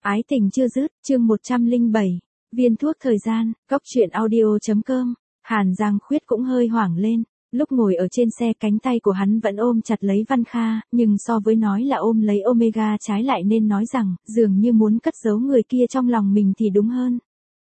Ái tình chưa dứt, chương 107. Viên thuốc thời gian, góc truyện audio.com. Hàn Giang Khuyết cũng hơi hoảng lên. Lúc ngồi ở trên xe cánh tay của hắn vẫn ôm chặt lấy Văn Kha, nhưng so với nói là ôm lấy Omega trái lại nên nói rằng, dường như muốn cất giấu người kia trong lòng mình thì đúng hơn.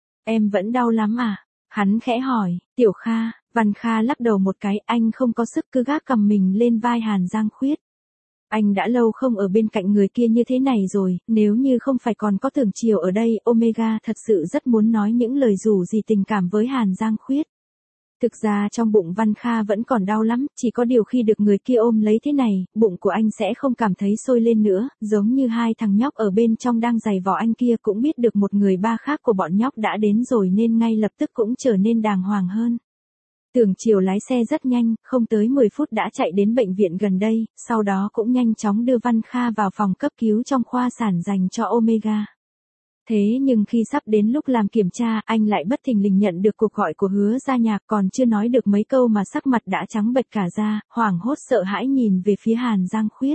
Em vẫn đau lắm à? Hắn khẽ hỏi, Tiểu Kha. Văn Kha lắc đầu một cái, anh không có sức, cứ gác cầm mình lên vai Hàn Giang Khuyết. Anh đã lâu không ở bên cạnh người kia như thế này rồi, nếu như không phải còn có Tưởng Chiều ở đây, Omega thật sự rất muốn nói những lời rủ gì tình cảm với Hàn Giang Khuyết. Thực ra trong bụng Văn Kha vẫn còn đau lắm, chỉ có điều khi được người kia ôm lấy thế này, bụng của anh sẽ không cảm thấy sôi lên nữa, giống như hai thằng nhóc ở bên trong đang giày vò anh kia cũng biết được một người ba khác của bọn nhóc đã đến rồi nên ngay lập tức cũng trở nên đàng hoàng hơn. Tưởng Chiều lái xe rất nhanh, không tới 10 phút đã chạy đến bệnh viện gần đây, sau đó cũng nhanh chóng đưa Văn Kha vào phòng cấp cứu trong khoa sản dành cho Omega. Thế nhưng khi sắp đến lúc làm kiểm tra, anh lại bất thình lình nhận được cuộc gọi của Hứa Gia Nhạc, còn chưa nói được mấy câu mà sắc mặt đã trắng bệch cả ra, hoảng hốt sợ hãi nhìn về phía Hàn Giang Khuyết.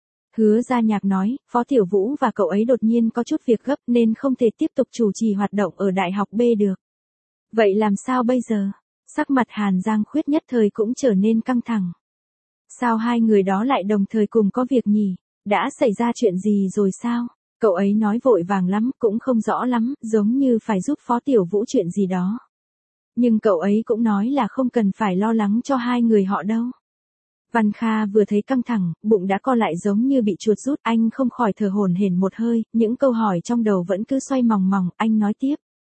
Hứa Gia Nhạc nói, Phó Tiểu Vũ và cậu ấy đột nhiên có chút việc gấp nên không thể tiếp tục chủ trì hoạt động ở Đại học B được. Vậy làm sao bây giờ? Sắc mặt Hàn Giang Khuyết nhất thời cũng trở nên căng thẳng. Sao hai người đó lại đồng thời cùng có việc nhỉ? Đã xảy ra chuyện gì rồi sao? Cậu ấy nói vội vàng lắm, cũng không rõ lắm, giống như phải giúp Phó Tiểu Vũ chuyện gì đó. Nhưng cậu ấy cũng nói là không cần phải lo lắng cho hai người họ đâu. Văn Kha vừa thấy căng thẳng, bụng đã co lại giống như bị chuột rút, anh không khỏi thở hổn hển một hơi, những câu hỏi trong đầu vẫn cứ xoay mòng mòng, anh nói tiếp.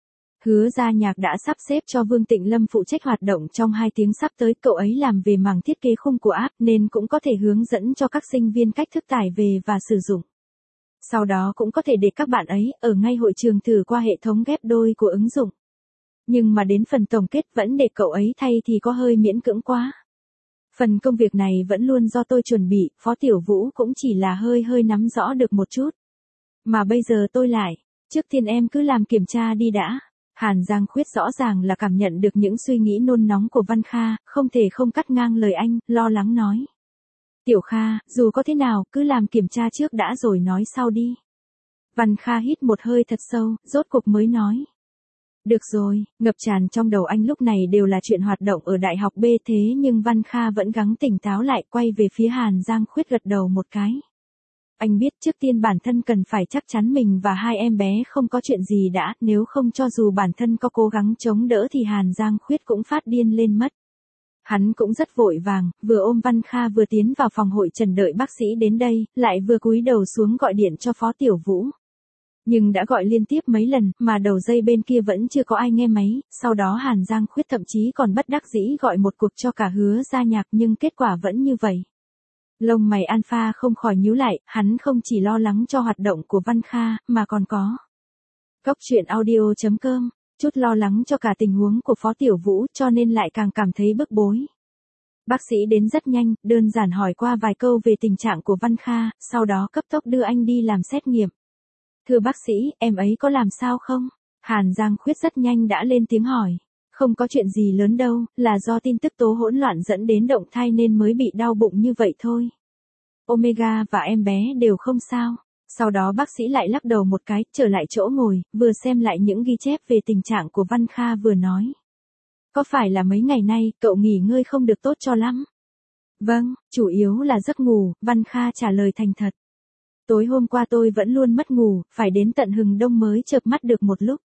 Hứa Gia Nhạc đã sắp xếp cho Vương Tịnh Lâm phụ trách hoạt động trong 2 tiếng sắp tới, cậu ấy làm về mảng thiết kế khung của app nên cũng có thể hướng dẫn cho các sinh viên cách thức tải về và sử dụng. Sau đó cũng có thể để các bạn ấy ở ngay hội trường thử qua hệ thống ghép đôi của ứng dụng. Nhưng mà đến phần tổng kết vẫn để cậu ấy thay thì có hơi miễn cưỡng quá. Phần công việc này vẫn luôn do tôi chuẩn bị, Phó Tiểu Vũ cũng chỉ là hơi nắm rõ được một chút. Mà bây giờ tôi lại, trước tiên em cứ làm kiểm tra đi đã. Hàn Giang Khuyết rõ ràng là cảm nhận được những suy nghĩ nôn nóng của Văn Kha, không thể không cắt ngang lời anh, lo lắng nói. Tiểu Kha, dù có thế nào, cứ làm kiểm tra trước đã rồi nói sau đi. Văn Kha hít một hơi thật sâu, rốt cuộc mới nói. Được rồi, ngập tràn trong đầu anh lúc này đều là chuyện hoạt động ở Đại học B, thế nhưng Văn Kha vẫn gắng tỉnh táo lại, quay về phía Hàn Giang Khuyết gật đầu một cái. Anh biết trước tiên bản thân cần phải chắc chắn mình và hai em bé không có chuyện gì đã, nếu không cho dù bản thân có cố gắng chống đỡ thì Hàn Giang Khuyết cũng phát điên lên mất. Hắn cũng rất vội vàng, vừa ôm Văn Kha vừa tiến vào phòng hội trần đợi bác sĩ đến đây, lại vừa cúi đầu xuống gọi điện cho Phó Tiểu Vũ. Nhưng đã gọi liên tiếp mấy lần, mà đầu dây bên kia vẫn chưa có ai nghe máy, sau đó Hàn Giang Khuyết thậm chí còn bất đắc dĩ gọi một cuộc cho cả Hứa Gia Nhạc nhưng kết quả vẫn như vậy. Lông mày Alpha không khỏi nhíu lại, hắn không chỉ lo lắng cho hoạt động của Văn Kha, mà còn có. Góc truyện audio.com, chút lo lắng cho cả tình huống của Phó Tiểu Vũ cho nên lại càng cảm thấy bức bối. Bác sĩ đến rất nhanh, đơn giản hỏi qua vài câu về tình trạng của Văn Kha, sau đó cấp tốc đưa anh đi làm xét nghiệm. Thưa bác sĩ, em ấy có làm sao không? Hàn Giang Khuyết rất nhanh đã lên tiếng hỏi. Không có chuyện gì lớn đâu, là do tin tức tố hỗn loạn dẫn đến động thai nên mới bị đau bụng như vậy thôi. Omega và em bé đều không sao. Sau đó bác sĩ lại lắc đầu một cái, trở lại chỗ ngồi, vừa xem lại những ghi chép về tình trạng của Văn Kha vừa nói. Có phải là mấy ngày nay, cậu nghỉ ngơi không được tốt cho lắm? Vâng, chủ yếu là giấc ngủ, Văn Kha trả lời thành thật. Tối hôm qua tôi vẫn luôn mất ngủ, phải đến tận hừng đông mới chợp mắt được một lúc.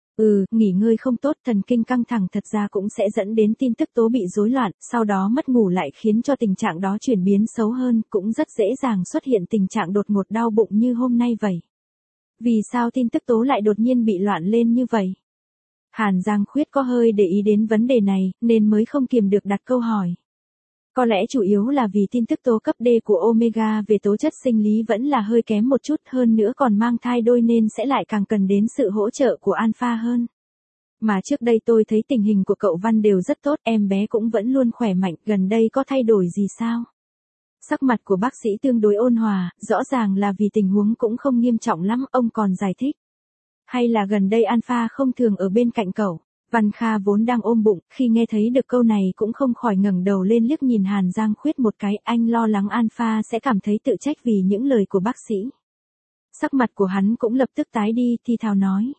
Nghỉ ngơi không tốt, thần kinh căng thẳng thật ra cũng sẽ dẫn đến tin tức tố bị rối loạn, sau đó mất ngủ lại khiến cho tình trạng đó chuyển biến xấu hơn, cũng rất dễ dàng xuất hiện tình trạng đột ngột đau bụng như hôm nay vậy. Vì sao tin tức tố lại đột nhiên bị loạn lên như vậy? Hàn Giang Khuyết có hơi để ý đến vấn đề này, nên mới không kiềm được đặt câu hỏi. Có lẽ chủ yếu là vì tin tức tố cấp D của Omega về tố chất sinh lý vẫn là hơi kém một chút, hơn nữa còn mang thai đôi nên sẽ lại càng cần đến sự hỗ trợ của Alpha hơn. Mà trước đây tôi thấy tình hình của cậu Văn đều rất tốt, em bé cũng vẫn luôn khỏe mạnh, gần đây có thay đổi gì sao? Sắc mặt của bác sĩ tương đối ôn hòa, rõ ràng là vì tình huống cũng không nghiêm trọng lắm, ông còn giải thích. Hay là gần đây Alpha không thường ở bên cạnh cậu? Văn Kha vốn đang ôm bụng, khi nghe thấy được câu này cũng không khỏi ngẩng đầu lên liếc nhìn Hàn Giang Khuyết một cái, anh lo lắng Alpha sẽ cảm thấy tự trách vì những lời của bác sĩ. Sắc mặt của hắn cũng lập tức tái đi, thì thào nói.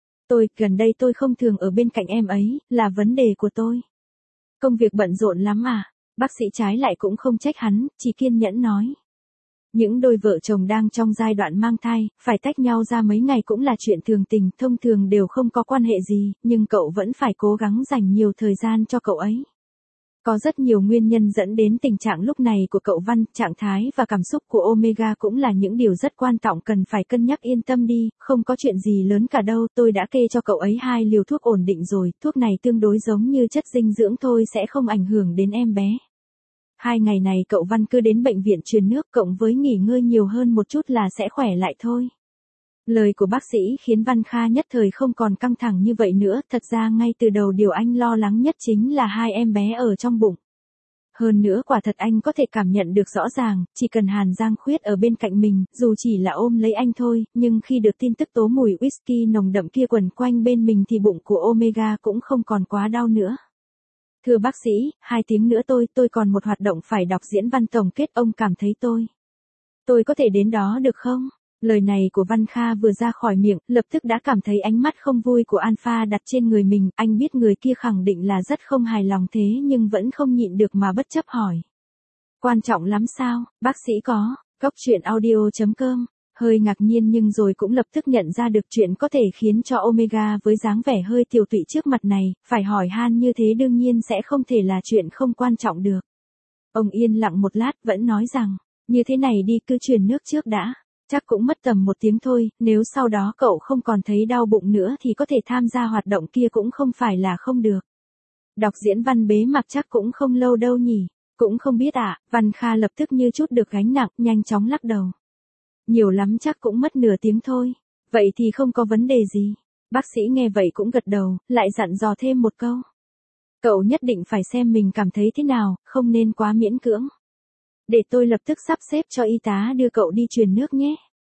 Gần đây tôi không thường ở bên cạnh em ấy, là vấn đề của tôi. Công việc bận rộn lắm à? Bác sĩ trái lại cũng không trách hắn, chỉ kiên nhẫn nói. Những đôi vợ chồng đang trong giai đoạn mang thai, phải tách nhau ra mấy ngày cũng là chuyện thường tình, thông thường đều không có quan hệ gì, nhưng cậu vẫn phải cố gắng dành nhiều thời gian cho cậu ấy. Có rất nhiều nguyên nhân dẫn đến tình trạng lúc này của cậu Văn, trạng thái và cảm xúc của Omega cũng là những điều rất quan trọng cần phải cân nhắc, yên tâm đi, không có chuyện gì lớn cả đâu, tôi đã kê cho cậu ấy 2 liều thuốc ổn định rồi, thuốc này tương đối giống như chất dinh dưỡng thôi, sẽ không ảnh hưởng đến em bé. 2 ngày này cậu Văn cứ đến bệnh viện truyền nước, cộng với nghỉ ngơi nhiều hơn một chút là sẽ khỏe lại thôi. Lời của bác sĩ khiến Văn Kha nhất thời không còn căng thẳng như vậy nữa, thật ra ngay từ đầu điều anh lo lắng nhất chính là 2 em bé ở trong bụng. Hơn nữa quả thật anh có thể cảm nhận được rõ ràng, chỉ cần Hàn Giang Khuyết ở bên cạnh mình, dù chỉ là ôm lấy anh thôi, nhưng khi được tin tức tố mùi whisky nồng đậm kia quẩn quanh bên mình thì bụng của Omega cũng không còn quá đau nữa. Thưa bác sĩ, 2 tiếng nữa tôi còn một hoạt động phải đọc diễn văn tổng kết, ông cảm thấy tôi có thể đến đó được không? Lời này của Văn Kha vừa ra khỏi miệng, lập tức đã cảm thấy ánh mắt không vui của Alpha đặt trên người mình, anh biết người kia khẳng định là rất không hài lòng thế nhưng vẫn không nhịn được mà bất chấp hỏi. Quan trọng lắm sao, bác sĩ có, Goctruyện.audio.com, hơi ngạc nhiên nhưng rồi cũng lập tức nhận ra được chuyện có thể khiến cho Omega với dáng vẻ hơi tiều tụy trước mặt này, phải hỏi han như thế đương nhiên sẽ không thể là chuyện không quan trọng được. Ông yên lặng một lát vẫn nói rằng, như thế này đi cứ truyền nước trước đã. Chắc cũng mất tầm 1 tiếng thôi, nếu sau đó cậu không còn thấy đau bụng nữa thì có thể tham gia hoạt động kia cũng không phải là không được. Đọc diễn văn bế mạc chắc cũng không lâu đâu nhỉ, cũng không biết ạ. Văn Kha lập tức như chút được gánh nặng, nhanh chóng lắc đầu. Nhiều lắm chắc cũng mất nửa tiếng thôi, vậy thì không có vấn đề gì. Bác sĩ nghe vậy cũng gật đầu, lại dặn dò thêm một câu. Cậu nhất định phải xem mình cảm thấy thế nào, không nên quá miễn cưỡng. Để tôi lập tức sắp xếp cho y tá đưa cậu đi truyền nước nhé.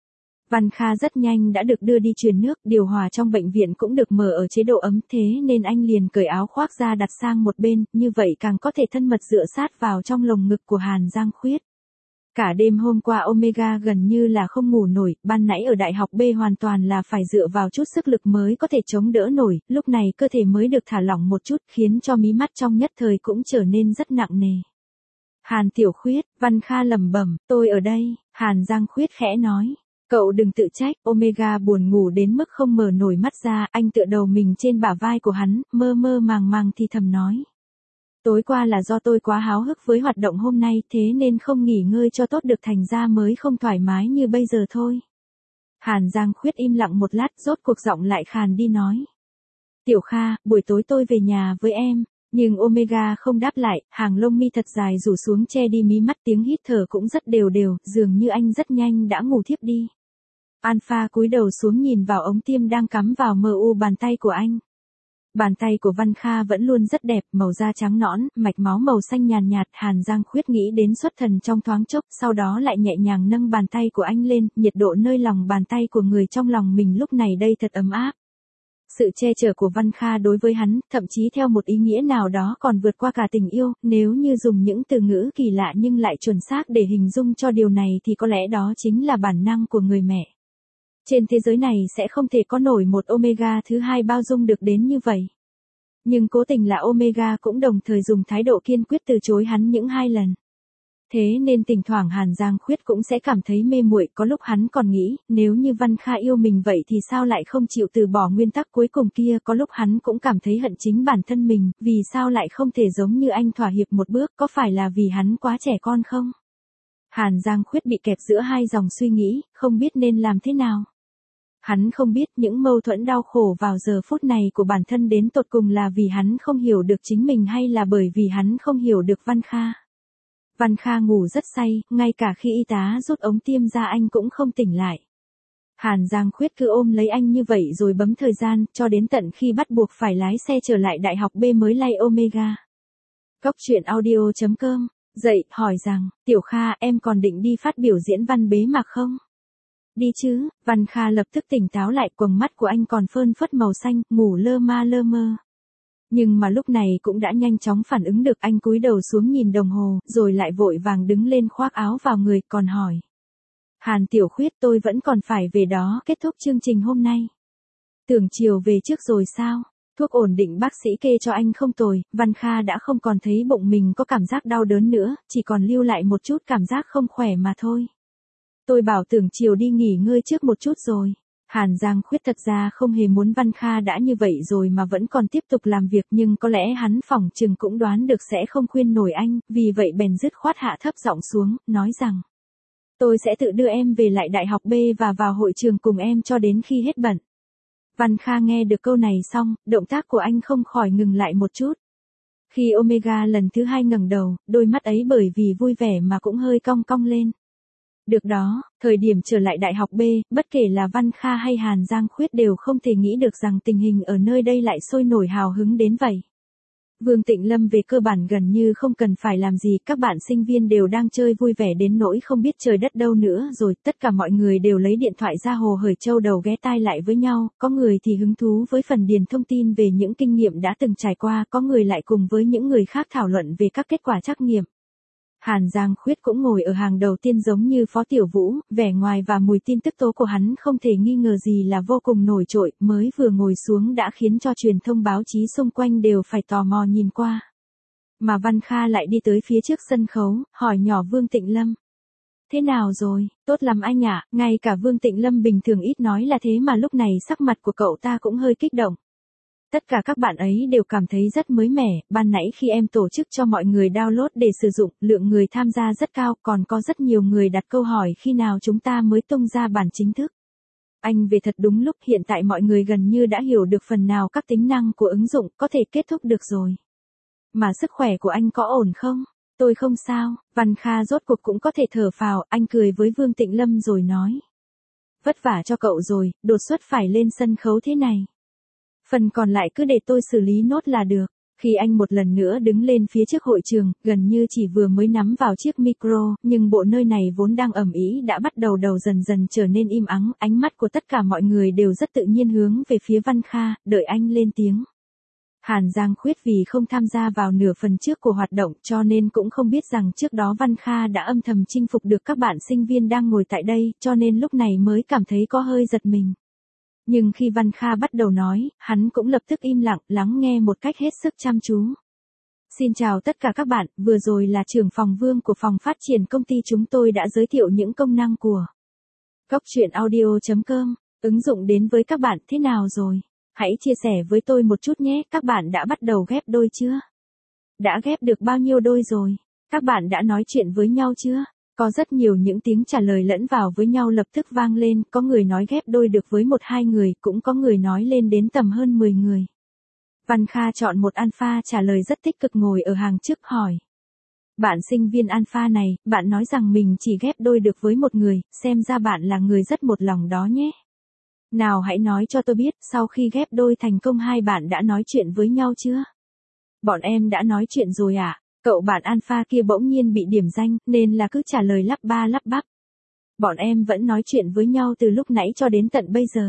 Văn Kha rất nhanh đã được đưa đi truyền nước, điều hòa trong bệnh viện cũng được mở ở chế độ ấm, thế nên anh liền cởi áo khoác ra đặt sang một bên, như vậy càng có thể thân mật dựa sát vào trong lồng ngực của Hàn Giang Khuyết. Cả đêm hôm qua Omega gần như là không ngủ nổi, ban nãy ở đại học B hoàn toàn là phải dựa vào chút sức lực mới có thể chống đỡ nổi, lúc này cơ thể mới được thả lỏng một chút khiến cho mí mắt trong nhất thời cũng trở nên rất nặng nề. Hàn Tiểu Khuyết, Văn Kha lẩm bẩm, tôi ở đây, Hàn Giang Khuyết khẽ nói. Cậu đừng tự trách, Omega buồn ngủ đến mức không mở nổi mắt ra, anh tựa đầu mình trên bả vai của hắn, mơ mơ màng màng thì thầm nói. Tối qua là do tôi quá háo hức với hoạt động hôm nay thế nên không nghỉ ngơi cho tốt được thành ra mới không thoải mái như bây giờ thôi. Hàn Giang Khuyết im lặng một lát rốt cuộc giọng lại khàn đi nói. Tiểu Kha, buổi tối tôi về nhà với em. Nhưng Omega không đáp lại, hàng lông mi thật dài rủ xuống che đi mí mắt, tiếng hít thở cũng rất đều đều, dường như anh rất nhanh đã ngủ thiếp đi. Alpha cúi đầu xuống nhìn vào ống tiêm đang cắm vào mu bàn tay của anh. Bàn tay của Văn Kha vẫn luôn rất đẹp, màu da trắng nõn, mạch máu màu xanh nhàn nhạt, Hàn Giang Khuyết nghĩ đến xuất thần trong thoáng chốc, sau đó lại nhẹ nhàng nâng bàn tay của anh lên, nhiệt độ nơi lòng bàn tay của người trong lòng mình lúc này đây thật ấm áp. Sự che chở của Văn Kha đối với hắn, thậm chí theo một ý nghĩa nào đó còn vượt qua cả tình yêu, nếu như dùng những từ ngữ kỳ lạ nhưng lại chuẩn xác để hình dung cho điều này thì có lẽ đó chính là bản năng của người mẹ. Trên thế giới này sẽ không thể có nổi một Omega thứ hai bao dung được đến như vậy. Nhưng cố tình là Omega cũng đồng thời dùng thái độ kiên quyết từ chối hắn những 2 lần. Thế nên thỉnh thoảng Hàn Giang Khuyết cũng sẽ cảm thấy mê muội, có lúc hắn còn nghĩ, nếu như Văn Kha yêu mình vậy thì sao lại không chịu từ bỏ nguyên tắc cuối cùng kia, có lúc hắn cũng cảm thấy hận chính bản thân mình, vì sao lại không thể giống như anh thỏa hiệp một bước, có phải là vì hắn quá trẻ con không? Hàn Giang Khuyết bị kẹp giữa 2 dòng suy nghĩ, không biết nên làm thế nào. Hắn không biết những mâu thuẫn đau khổ vào giờ phút này của bản thân đến tột cùng là vì hắn không hiểu được chính mình hay là bởi vì hắn không hiểu được Văn Kha. Văn Kha ngủ rất say, ngay cả khi y tá rút ống tiêm ra anh cũng không tỉnh lại. Hàn Giang Khuyết cứ ôm lấy anh như vậy rồi bấm thời gian, cho đến tận khi bắt buộc phải lái xe trở lại đại học B mới lay Omega. Goctruyện.audio.com, dậy, hỏi rằng, Tiểu Kha, em còn định đi phát biểu diễn văn bế mạc không? Đi chứ, Văn Kha lập tức tỉnh táo lại, quầng mắt của anh còn phơn phất màu xanh, ngủ lơ mơ. Nhưng mà lúc này cũng đã nhanh chóng phản ứng được, anh cúi đầu xuống nhìn đồng hồ, rồi lại vội vàng đứng lên khoác áo vào người, còn hỏi. Hàn Tiểu Khuyết, tôi vẫn còn phải về đó kết thúc chương trình hôm nay. Tưởng chiều về trước rồi sao? Thuốc ổn định bác sĩ kê cho anh không tồi, Văn Kha đã không còn thấy bụng mình có cảm giác đau đớn nữa, chỉ còn lưu lại một chút cảm giác không khỏe mà thôi. Tôi bảo Tưởng chiều đi nghỉ ngơi trước một chút rồi. Hàn Giang Khuyết thật ra không hề muốn Văn Kha đã như vậy rồi mà vẫn còn tiếp tục làm việc, nhưng có lẽ hắn phỏng chừng cũng đoán được sẽ không khuyên nổi anh, vì vậy bèn dứt khoát hạ thấp giọng xuống, nói rằng: tôi sẽ tự đưa em về lại đại học B và vào hội trường cùng em cho đến khi hết bận. Văn Kha nghe được câu này xong, động tác của anh không khỏi ngừng lại một chút. Khi Omega lần thứ 2 ngẩng đầu, đôi mắt ấy bởi vì vui vẻ mà cũng hơi cong cong lên. Được đó, thời điểm trở lại đại học B, bất kể là Văn Kha hay Hàn Giang Khuyết đều không thể nghĩ được rằng tình hình ở nơi đây lại sôi nổi hào hứng đến vậy. Vương Tịnh Lâm về cơ bản gần như không cần phải làm gì, các bạn sinh viên đều đang chơi vui vẻ đến nỗi không biết trời đất đâu nữa rồi, tất cả mọi người đều lấy điện thoại ra hồ hởi châu đầu ghé tai lại với nhau, có người thì hứng thú với phần điền thông tin về những kinh nghiệm đã từng trải qua, có người lại cùng với những người khác thảo luận về các kết quả trắc nghiệm. Hàn Giang Khuyết cũng ngồi ở hàng đầu tiên giống như Phó Tiểu Vũ, vẻ ngoài và mùi tin tức tố của hắn không thể nghi ngờ gì là vô cùng nổi trội, mới vừa ngồi xuống đã khiến cho truyền thông báo chí xung quanh đều phải tò mò nhìn qua. Mà Văn Kha lại đi tới phía trước sân khấu, hỏi nhỏ Vương Tịnh Lâm: thế nào rồi, tốt lắm anh ạ. Ngay cả Vương Tịnh Lâm bình thường ít nói là thế mà lúc này sắc mặt của cậu ta cũng hơi kích động. Tất cả các bạn ấy đều cảm thấy rất mới mẻ, ban nãy khi em tổ chức cho mọi người download để sử dụng, lượng người tham gia rất cao, còn có rất nhiều người đặt câu hỏi khi nào chúng ta mới tung ra bản chính thức. Anh về thật đúng lúc, hiện tại mọi người gần như đã hiểu được phần nào các tính năng của ứng dụng, có thể kết thúc được rồi. Mà sức khỏe của anh có ổn không? Tôi không sao. Văn Kha rốt cuộc cũng có thể thở phào, anh cười với Vương Tịnh Lâm rồi nói: vất vả cho cậu rồi, đột xuất phải lên sân khấu thế này. Phần còn lại cứ để tôi xử lý nốt là được. Khi anh một lần nữa đứng lên phía trước hội trường, gần như chỉ vừa mới nắm vào chiếc micro, nhưng bộ nơi này vốn đang ầm ĩ đã bắt đầu dần dần trở nên im ắng, ánh mắt của tất cả mọi người đều rất tự nhiên hướng về phía Văn Kha, đợi anh lên tiếng. Hàn Giang Khuyết vì không tham gia vào nửa phần trước của hoạt động cho nên cũng không biết rằng trước đó Văn Kha đã âm thầm chinh phục được các bạn sinh viên đang ngồi tại đây, cho nên lúc này mới cảm thấy có hơi giật mình. Nhưng khi Văn Kha bắt đầu nói, hắn cũng lập tức im lặng, lắng nghe một cách hết sức chăm chú. Xin chào tất cả các bạn, vừa rồi là trưởng phòng Vương của phòng phát triển công ty chúng tôi đã giới thiệu những công năng của Goctruyện.audio.com, ứng dụng đến với các bạn. Thế nào rồi? Hãy chia sẻ với tôi một chút nhé, các bạn đã bắt đầu ghép đôi chưa? Đã ghép được bao nhiêu đôi rồi? Các bạn đã nói chuyện với nhau chưa? Có rất nhiều những tiếng trả lời lẫn vào với nhau lập tức vang lên, có người nói ghép đôi được với 1-2 người, cũng có người nói lên đến tầm hơn 10 người. Văn Kha chọn một alpha trả lời rất tích cực ngồi ở hàng trước hỏi: bạn sinh viên alpha này, bạn nói rằng mình chỉ ghép đôi được với một người, xem ra bạn là người rất một lòng đó nhé. Nào hãy nói cho tôi biết, sau khi ghép đôi thành công hai bạn đã nói chuyện với nhau chưa? Bọn em đã nói chuyện rồi ạ. Cậu bạn alpha kia bỗng nhiên bị điểm danh, nên là cứ trả lời lắp ba lắp bắp. Bọn em vẫn nói chuyện với nhau từ lúc nãy cho đến tận bây giờ.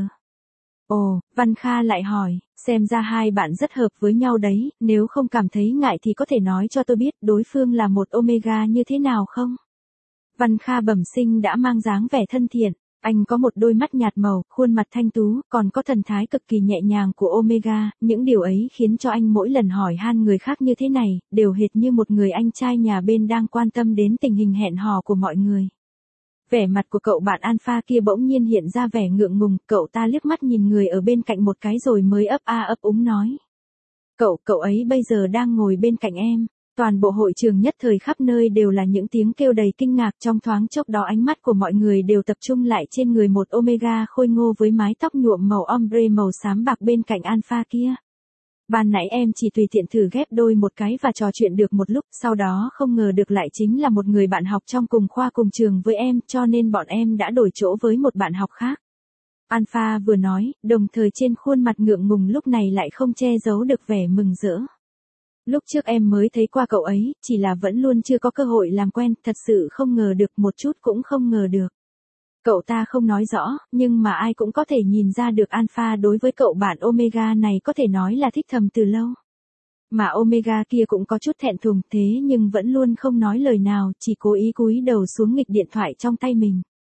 Ồ, Văn Kha lại hỏi, xem ra hai bạn rất hợp với nhau đấy, nếu không cảm thấy ngại thì có thể nói cho tôi biết đối phương là một Omega như thế nào không? Văn Kha bẩm sinh đã mang dáng vẻ thân thiện. Anh có một đôi mắt nhạt màu, khuôn mặt thanh tú, còn có thần thái cực kỳ nhẹ nhàng của Omega, những điều ấy khiến cho anh mỗi lần hỏi han người khác như thế này, đều hệt như một người anh trai nhà bên đang quan tâm đến tình hình hẹn hò của mọi người. Vẻ mặt của cậu bạn alpha kia bỗng nhiên hiện ra vẻ ngượng ngùng, cậu ta liếc mắt nhìn người ở bên cạnh một cái rồi mới ấp a ấp úng nói. Cậu ấy bây giờ đang ngồi bên cạnh em. Toàn bộ hội trường nhất thời khắp nơi đều là những tiếng kêu đầy kinh ngạc, trong thoáng chốc đó ánh mắt của mọi người đều tập trung lại trên người một Omega khôi ngô với mái tóc nhuộm màu ombre màu xám bạc bên cạnh alpha kia. Ban nãy em chỉ tùy tiện thử ghép đôi một cái và trò chuyện được một lúc, sau đó không ngờ được lại chính là một người bạn học trong cùng khoa cùng trường với em, cho nên bọn em đã đổi chỗ với một bạn học khác. Alpha vừa nói, đồng thời trên khuôn mặt ngượng ngùng lúc này lại không che giấu được vẻ mừng rỡ. Lúc trước em mới thấy qua cậu ấy, chỉ là vẫn luôn chưa có cơ hội làm quen, thật sự không ngờ được, một chút cũng không ngờ được. Cậu ta không nói rõ, nhưng mà ai cũng có thể nhìn ra được Alpha đối với cậu bạn Omega này có thể nói là thích thầm từ lâu. Mà Omega kia cũng có chút thẹn thùng thế nhưng vẫn luôn không nói lời nào, chỉ cố ý cúi đầu xuống nghịch điện thoại trong tay mình.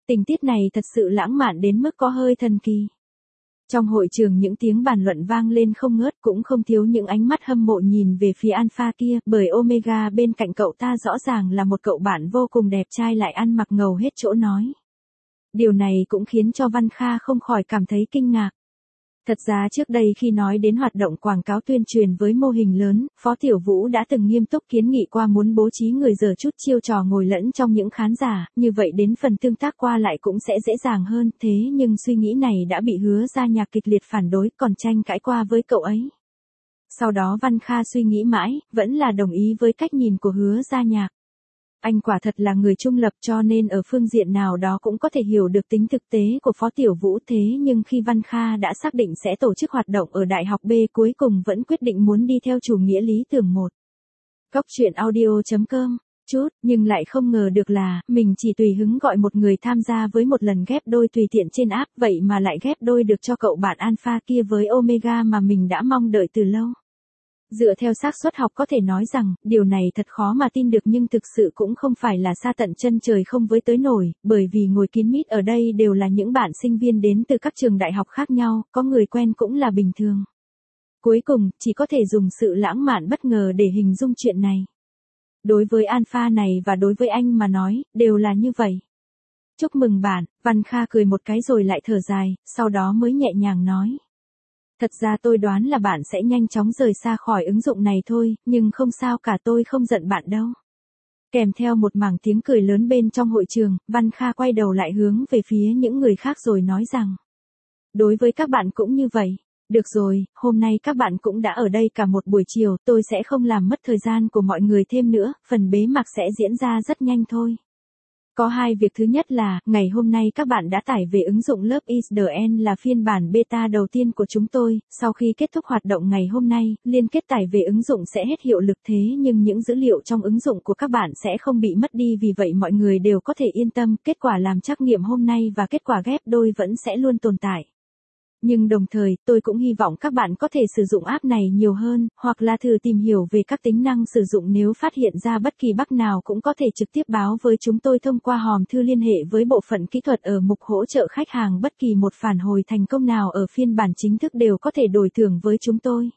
Tình tiết này thật sự lãng mạn đến mức có hơi thần kỳ. Trong hội trường những tiếng bàn luận vang lên không ngớt, cũng không thiếu những ánh mắt hâm mộ nhìn về phía Alpha kia, bởi Omega bên cạnh cậu ta rõ ràng là một cậu bạn vô cùng đẹp trai lại ăn mặc ngầu hết chỗ nói. Điều này cũng khiến cho Văn Kha không khỏi cảm thấy kinh ngạc. Thật ra trước đây khi nói đến hoạt động quảng cáo tuyên truyền với mô hình lớn, Phó Tiểu Vũ đã từng nghiêm túc kiến nghị qua muốn bố trí người giở chút chiêu trò ngồi lẫn trong những khán giả, như vậy đến phần tương tác qua lại cũng sẽ dễ dàng hơn, thế nhưng suy nghĩ này đã bị Hứa Gia Nhạc kịch liệt phản đối, còn tranh cãi qua với cậu ấy. Sau đó Văn Kha suy nghĩ mãi, vẫn là đồng ý với cách nhìn của Hứa Gia Nhạc. Anh quả thật là người trung lập cho nên ở phương diện nào đó cũng có thể hiểu được tính thực tế của Phó Tiểu Vũ, thế nhưng khi Văn Kha đã xác định sẽ tổ chức hoạt động ở Đại học B cuối cùng vẫn quyết định muốn đi theo chủ nghĩa lý tưởng một. Góc truyện audio.com chút, nhưng lại không ngờ được là, mình chỉ tùy hứng gọi một người tham gia với một lần ghép đôi tùy tiện trên app, vậy mà lại ghép đôi được cho cậu bạn Alpha kia với Omega mà mình đã mong đợi từ lâu. Dựa theo xác suất học có thể nói rằng, điều này thật khó mà tin được nhưng thực sự cũng không phải là xa tận chân trời không với tới nổi, bởi vì ngồi kín mít ở đây đều là những bạn sinh viên đến từ các trường đại học khác nhau, có người quen cũng là bình thường. Cuối cùng, chỉ có thể dùng sự lãng mạn bất ngờ để hình dung chuyện này. Đối với Alpha này và đối với anh mà nói, đều là như vậy. Chúc mừng bạn, Văn Kha cười một cái rồi lại thở dài, sau đó mới nhẹ nhàng nói. Thật ra tôi đoán là bạn sẽ nhanh chóng rời xa khỏi ứng dụng này thôi, nhưng không sao cả, tôi không giận bạn đâu. Kèm theo một mảng tiếng cười lớn bên trong hội trường, Văn Kha quay đầu lại hướng về phía những người khác rồi nói rằng. Đối với các bạn cũng như vậy. Được rồi, hôm nay các bạn cũng đã ở đây cả một buổi chiều, tôi sẽ không làm mất thời gian của mọi người thêm nữa, phần bế mạc sẽ diễn ra rất nhanh thôi. Có hai việc, thứ nhất là, ngày hôm nay các bạn đã tải về ứng dụng Love is the End là phiên bản beta đầu tiên của chúng tôi, sau khi kết thúc hoạt động ngày hôm nay, liên kết tải về ứng dụng sẽ hết hiệu lực, thế nhưng những dữ liệu trong ứng dụng của các bạn sẽ không bị mất đi, vì vậy mọi người đều có thể yên tâm, kết quả làm trắc nghiệm hôm nay và kết quả ghép đôi vẫn sẽ luôn tồn tại. Nhưng đồng thời, tôi cũng hy vọng các bạn có thể sử dụng app này nhiều hơn, hoặc là thử tìm hiểu về các tính năng sử dụng, nếu phát hiện ra bất kỳ bug nào cũng có thể trực tiếp báo với chúng tôi thông qua hòm thư liên hệ với bộ phận kỹ thuật ở mục hỗ trợ khách hàng. Bất kỳ một phản hồi thành công nào ở phiên bản chính thức đều có thể đổi thưởng với chúng tôi.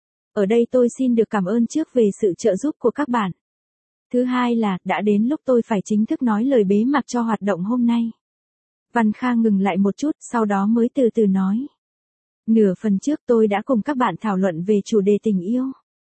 Ở đây tôi xin được cảm ơn trước về sự trợ giúp của các bạn. Thứ hai là, đã đến lúc tôi phải chính thức nói lời bế mạc cho hoạt động hôm nay. Văn Kha ngừng lại một chút, sau đó mới từ từ nói. Nửa phần trước tôi đã cùng các bạn thảo luận về chủ đề tình yêu.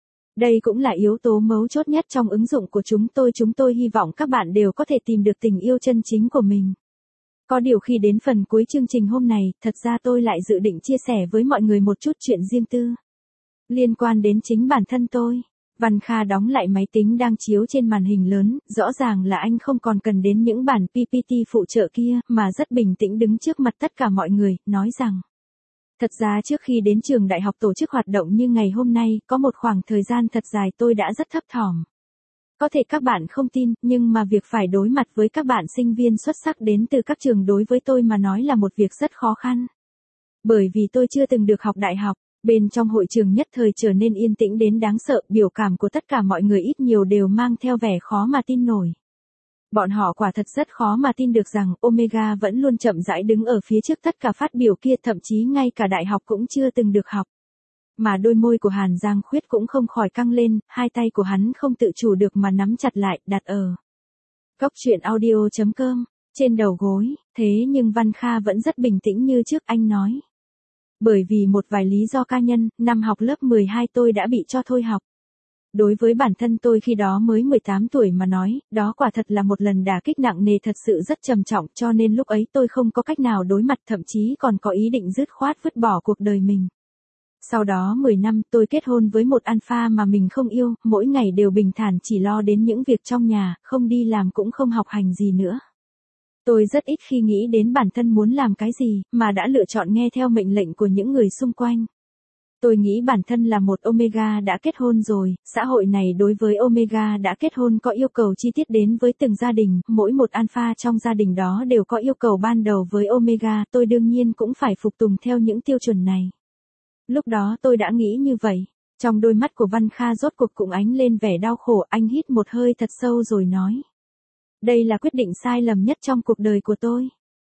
Đây cũng là yếu tố mấu chốt nhất trong ứng dụng của chúng tôi. Chúng tôi hy vọng các bạn đều có thể tìm được tình yêu chân chính của mình. Có điều khi đến phần cuối chương trình hôm nay, thật ra tôi lại dự định chia sẻ với mọi người một chút chuyện riêng tư. Liên quan đến chính bản thân tôi. Văn Kha đóng lại máy tính đang chiếu trên màn hình lớn, rõ ràng là anh không còn cần đến những bản PPT phụ trợ kia, mà rất bình tĩnh đứng trước mặt tất cả mọi người, nói rằng. Thật ra trước khi đến trường đại học tổ chức hoạt động như ngày hôm nay, có một khoảng thời gian thật dài tôi đã rất thấp thỏm. Có thể các bạn không tin, nhưng mà việc phải đối mặt với các bạn sinh viên xuất sắc đến từ các trường đối với tôi mà nói là một việc rất khó khăn. Bởi vì tôi chưa từng được học đại học. Bên trong hội trường nhất thời trở nên yên tĩnh đến đáng sợ, biểu cảm của tất cả mọi người ít nhiều đều mang theo vẻ khó mà tin nổi. Bọn họ quả thật rất khó mà tin được rằng Omega vẫn luôn chậm rãi đứng ở phía trước tất cả phát biểu kia, thậm chí ngay cả đại học cũng chưa từng được học. Mà đôi môi của Hàn Giang Khuyết cũng không khỏi căng lên, hai tay của hắn không tự chủ được mà nắm chặt lại, đặt ở góc truyện audio.com, trên đầu gối, thế nhưng Văn Kha vẫn rất bình tĩnh như trước, anh nói. Bởi vì một vài lý do cá nhân, năm học lớp 12 tôi đã bị cho thôi học. Đối với bản thân tôi khi đó mới 18 tuổi mà nói, đó quả thật là một lần đả kích nặng nề, thật sự rất trầm trọng, cho nên lúc ấy tôi không có cách nào đối mặt, thậm chí còn có ý định dứt khoát vứt bỏ cuộc đời mình. Sau đó 10 năm tôi kết hôn với một Alpha mà mình không yêu, mỗi ngày đều bình thản chỉ lo đến những việc trong nhà, không đi làm cũng không học hành gì nữa. Tôi rất ít khi nghĩ đến bản thân muốn làm cái gì, mà đã lựa chọn nghe theo mệnh lệnh của những người xung quanh. Tôi nghĩ bản thân là một Omega đã kết hôn rồi, xã hội này đối với Omega đã kết hôn có yêu cầu chi tiết đến với từng gia đình, mỗi một Alpha trong gia đình đó đều có yêu cầu ban đầu với Omega, tôi đương nhiên cũng phải phục tùng theo những tiêu chuẩn này. Lúc đó tôi đã nghĩ như vậy. Trong đôi mắt của Văn Kha rốt cuộc cũng ánh lên vẻ đau khổ, anh hít một hơi thật sâu rồi nói. Đây là quyết định sai lầm nhất trong cuộc đời của tôi.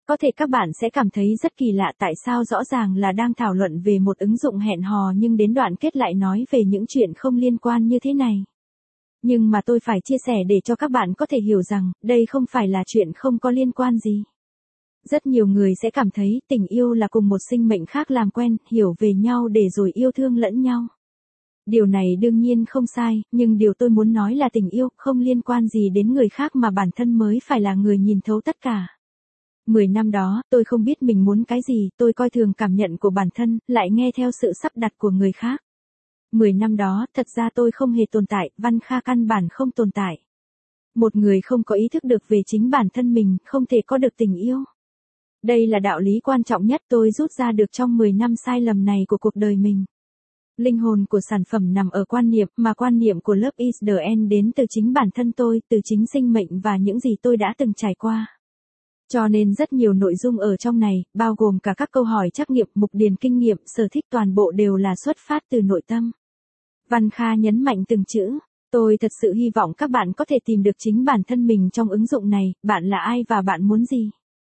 Có thể các bạn sẽ cảm thấy rất kỳ lạ tại sao rõ ràng là đang thảo luận về một ứng dụng hẹn hò nhưng đến đoạn kết lại nói về những chuyện không liên quan như thế này. Nhưng mà tôi phải chia sẻ để cho các bạn có thể hiểu rằng, đây không phải là chuyện không có liên quan gì. Rất nhiều người sẽ cảm thấy tình yêu là cùng một sinh mệnh khác làm quen, hiểu về nhau để rồi yêu thương lẫn nhau. Điều này đương nhiên không sai, nhưng điều tôi muốn nói là tình yêu không liên quan gì đến người khác mà bản thân mới phải là người nhìn thấu tất cả. 10 năm đó, tôi không biết mình muốn cái gì, tôi coi thường cảm nhận của bản thân, lại nghe theo sự sắp đặt của người khác. 10 năm đó, thật ra tôi không hề tồn tại, Văn Kha căn bản không tồn tại. Một người không có ý thức được về chính bản thân mình, không thể có được tình yêu. Đây là đạo lý quan trọng nhất tôi rút ra được trong 10 năm sai lầm này của cuộc đời mình. Linh hồn của sản phẩm nằm ở quan niệm, mà quan niệm của Love is the End đến từ chính bản thân tôi, từ chính sinh mệnh và những gì tôi đã từng trải qua. Cho nên rất nhiều nội dung ở trong này, bao gồm cả các câu hỏi trắc nghiệm, mục điền kinh nghiệm, sở thích toàn bộ đều là xuất phát từ nội tâm. Văn Kha nhấn mạnh từng chữ. Tôi thật sự hy vọng các bạn có thể tìm được chính bản thân mình trong ứng dụng này, bạn là ai và bạn muốn gì.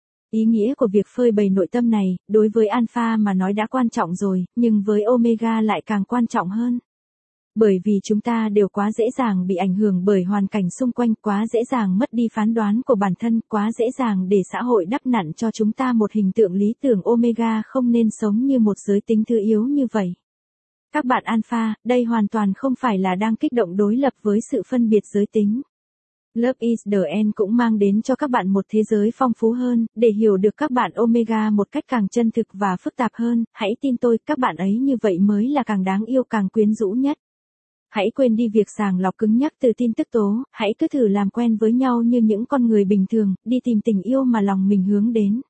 Ý nghĩa của việc phơi bày nội tâm này, đối với Alpha mà nói đã quan trọng rồi, nhưng với Omega lại càng quan trọng hơn. Bởi vì chúng ta đều quá dễ dàng bị ảnh hưởng bởi hoàn cảnh xung quanh, quá dễ dàng mất đi phán đoán của bản thân, quá dễ dàng để xã hội đắp nặn cho chúng ta một hình tượng lý tưởng Omega không nên sống như một giới tính thứ yếu như vậy. Các bạn Alpha, đây hoàn toàn không phải là đang kích động đối lập với sự phân biệt giới tính. Love is the End cũng mang đến cho các bạn một thế giới phong phú hơn, để hiểu được các bạn Omega một cách càng chân thực và phức tạp hơn, hãy tin tôi, các bạn ấy như vậy mới là càng đáng yêu càng quyến rũ nhất. Hãy quên đi việc sàng lọc cứng nhắc từ tin tức tố, hãy cứ thử làm quen với nhau như những con người bình thường, đi tìm tình yêu mà lòng mình hướng đến.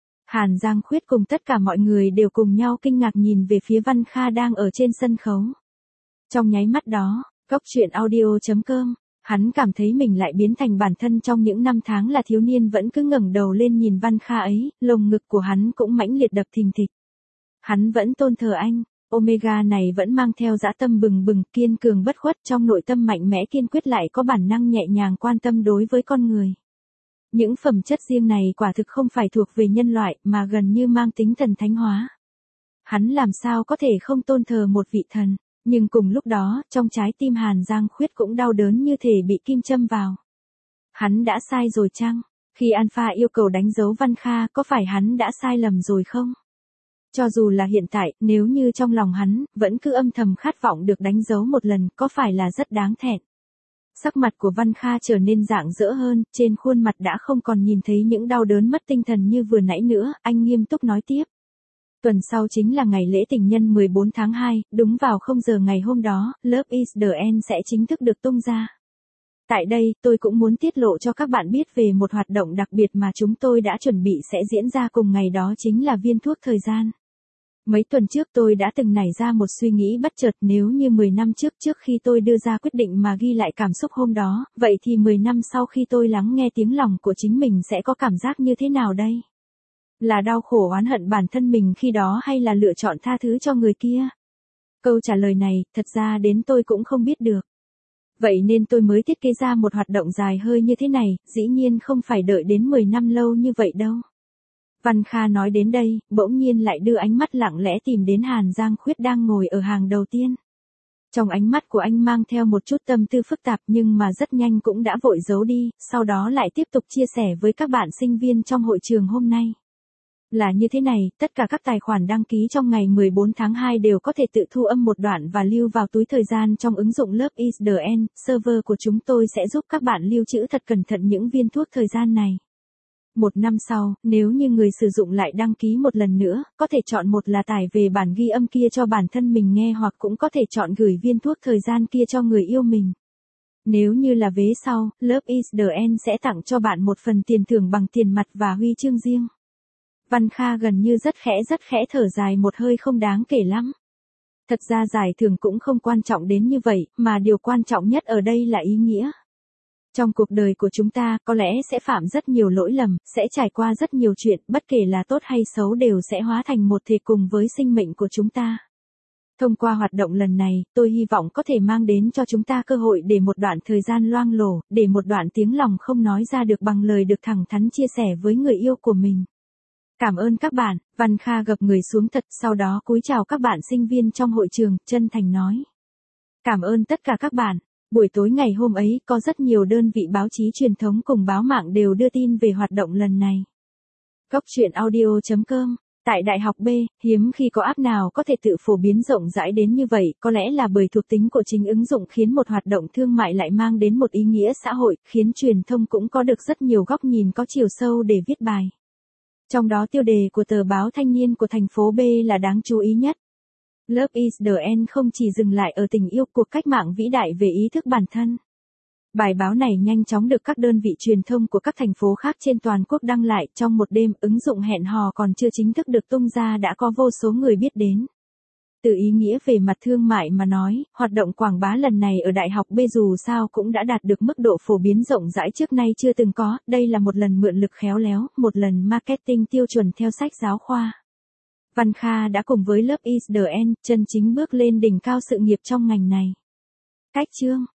Hàn Giang Khuyết cùng tất cả mọi người đều cùng nhau kinh ngạc nhìn về phía Văn Kha đang ở trên sân khấu. Trong nháy mắt đó, Cốc truyện audio.com, hắn cảm thấy mình lại biến thành bản thân trong những năm tháng là thiếu niên vẫn cứ ngẩng đầu lên nhìn Văn Kha ấy, lồng ngực của hắn cũng mãnh liệt đập thình thịch. Hắn vẫn tôn thờ anh. Omega này vẫn mang theo dã tâm bừng bừng, kiên cường bất khuất, trong nội tâm mạnh mẽ kiên quyết lại có bản năng nhẹ nhàng quan tâm đối với con người. Những phẩm chất riêng này quả thực không phải thuộc về nhân loại, mà gần như mang tính thần thánh hóa. Hắn làm sao có thể không tôn thờ một vị thần, nhưng cùng lúc đó, trong trái tim Hàn Giang Khuyết cũng đau đớn như thể bị kim châm vào. Hắn đã sai rồi chăng? Khi Alpha yêu cầu đánh dấu Văn Kha, có phải hắn đã sai lầm rồi không? Cho dù là hiện tại, nếu như trong lòng hắn, vẫn cứ âm thầm khát vọng được đánh dấu một lần, có phải là rất đáng thẹn? Sắc mặt của Văn Kha trở nên rạng rỡ hơn, trên khuôn mặt đã không còn nhìn thấy những đau đớn mất tinh thần như vừa nãy nữa, anh nghiêm túc nói tiếp. Tuần sau chính là ngày lễ tình nhân 14 tháng 2, đúng vào 0 giờ ngày hôm đó, Love is the End sẽ chính thức được tung ra. Tại đây, tôi cũng muốn tiết lộ cho các bạn biết về một hoạt động đặc biệt mà chúng tôi đã chuẩn bị sẽ diễn ra cùng ngày, đó chính là viên thuốc thời gian. Mấy tuần trước tôi đã từng nảy ra một suy nghĩ bất chợt, nếu như 10 năm trước khi tôi đưa ra quyết định mà ghi lại cảm xúc hôm đó, vậy thì 10 năm sau khi tôi lắng nghe tiếng lòng của chính mình sẽ có cảm giác như thế nào đây? Là đau khổ oán hận bản thân mình khi đó hay là lựa chọn tha thứ cho người kia? Câu trả lời này, thật ra đến tôi cũng không biết được. Vậy nên tôi mới thiết kế ra một hoạt động dài hơi như thế này, dĩ nhiên không phải đợi đến 10 năm lâu như vậy đâu. Văn Kha nói đến đây, bỗng nhiên lại đưa ánh mắt lặng lẽ tìm đến Hàn Giang Khuyết đang ngồi ở hàng đầu tiên. Trong ánh mắt của anh mang theo một chút tâm tư phức tạp nhưng mà rất nhanh cũng đã vội giấu đi, sau đó lại tiếp tục chia sẻ với các bạn sinh viên trong hội trường hôm nay. Là như thế này, tất cả các tài khoản đăng ký trong ngày 14 tháng 2 đều có thể tự thu âm một đoạn và lưu vào túi thời gian trong ứng dụng Love is the End. Server của chúng tôi sẽ giúp các bạn lưu trữ thật cẩn thận những viên thuốc thời gian này. Một năm sau, nếu như người sử dụng lại đăng ký một lần nữa, có thể chọn một là tải về bản ghi âm kia cho bản thân mình nghe, hoặc cũng có thể chọn gửi viên thuốc thời gian kia cho người yêu mình. Nếu như là vế sau, Love is the End sẽ tặng cho bạn một phần tiền thưởng bằng tiền mặt và huy chương riêng. Văn Kha gần như rất khẽ thở dài một hơi, không đáng kể lắm. Thật ra giải thưởng cũng không quan trọng đến như vậy, mà điều quan trọng nhất ở đây là ý nghĩa. Trong cuộc đời của chúng ta, có lẽ sẽ phạm rất nhiều lỗi lầm, sẽ trải qua rất nhiều chuyện, bất kể là tốt hay xấu đều sẽ hóa thành một thể cùng với sinh mệnh của chúng ta. Thông qua hoạt động lần này, tôi hy vọng có thể mang đến cho chúng ta cơ hội để một đoạn thời gian loang lổ, để một đoạn tiếng lòng không nói ra được bằng lời được thẳng thắn chia sẻ với người yêu của mình. Cảm ơn các bạn, Văn Kha gập người xuống thật, sau đó cúi chào các bạn sinh viên trong hội trường, chân thành nói. Cảm ơn tất cả các bạn. Buổi tối ngày hôm ấy, có rất nhiều đơn vị báo chí truyền thống cùng báo mạng đều đưa tin về hoạt động lần này. Góc truyện audio.com. Tại Đại học B, hiếm khi có app nào có thể tự phổ biến rộng rãi đến như vậy, có lẽ là bởi thuộc tính của chính ứng dụng khiến một hoạt động thương mại lại mang đến một ý nghĩa xã hội, khiến truyền thông cũng có được rất nhiều góc nhìn có chiều sâu để viết bài. Trong đó tiêu đề của tờ báo Thanh niên của thành phố B là đáng chú ý nhất. Love is the end không chỉ dừng lại ở tình yêu, cuộc cách mạng vĩ đại về ý thức bản thân. Bài báo này nhanh chóng được các đơn vị truyền thông của các thành phố khác trên toàn quốc đăng lại. Trong một đêm, ứng dụng hẹn hò còn chưa chính thức được tung ra đã có vô số người biết đến. Từ ý nghĩa về mặt thương mại mà nói, hoạt động quảng bá lần này ở Đại học B dù sao cũng đã đạt được mức độ phổ biến rộng rãi trước nay chưa từng có. Đây là một lần mượn lực khéo léo, một lần marketing tiêu chuẩn theo sách giáo khoa. Văn Kha đã cùng với Love is the end chân chính bước lên đỉnh cao sự nghiệp trong ngành này. Cách chương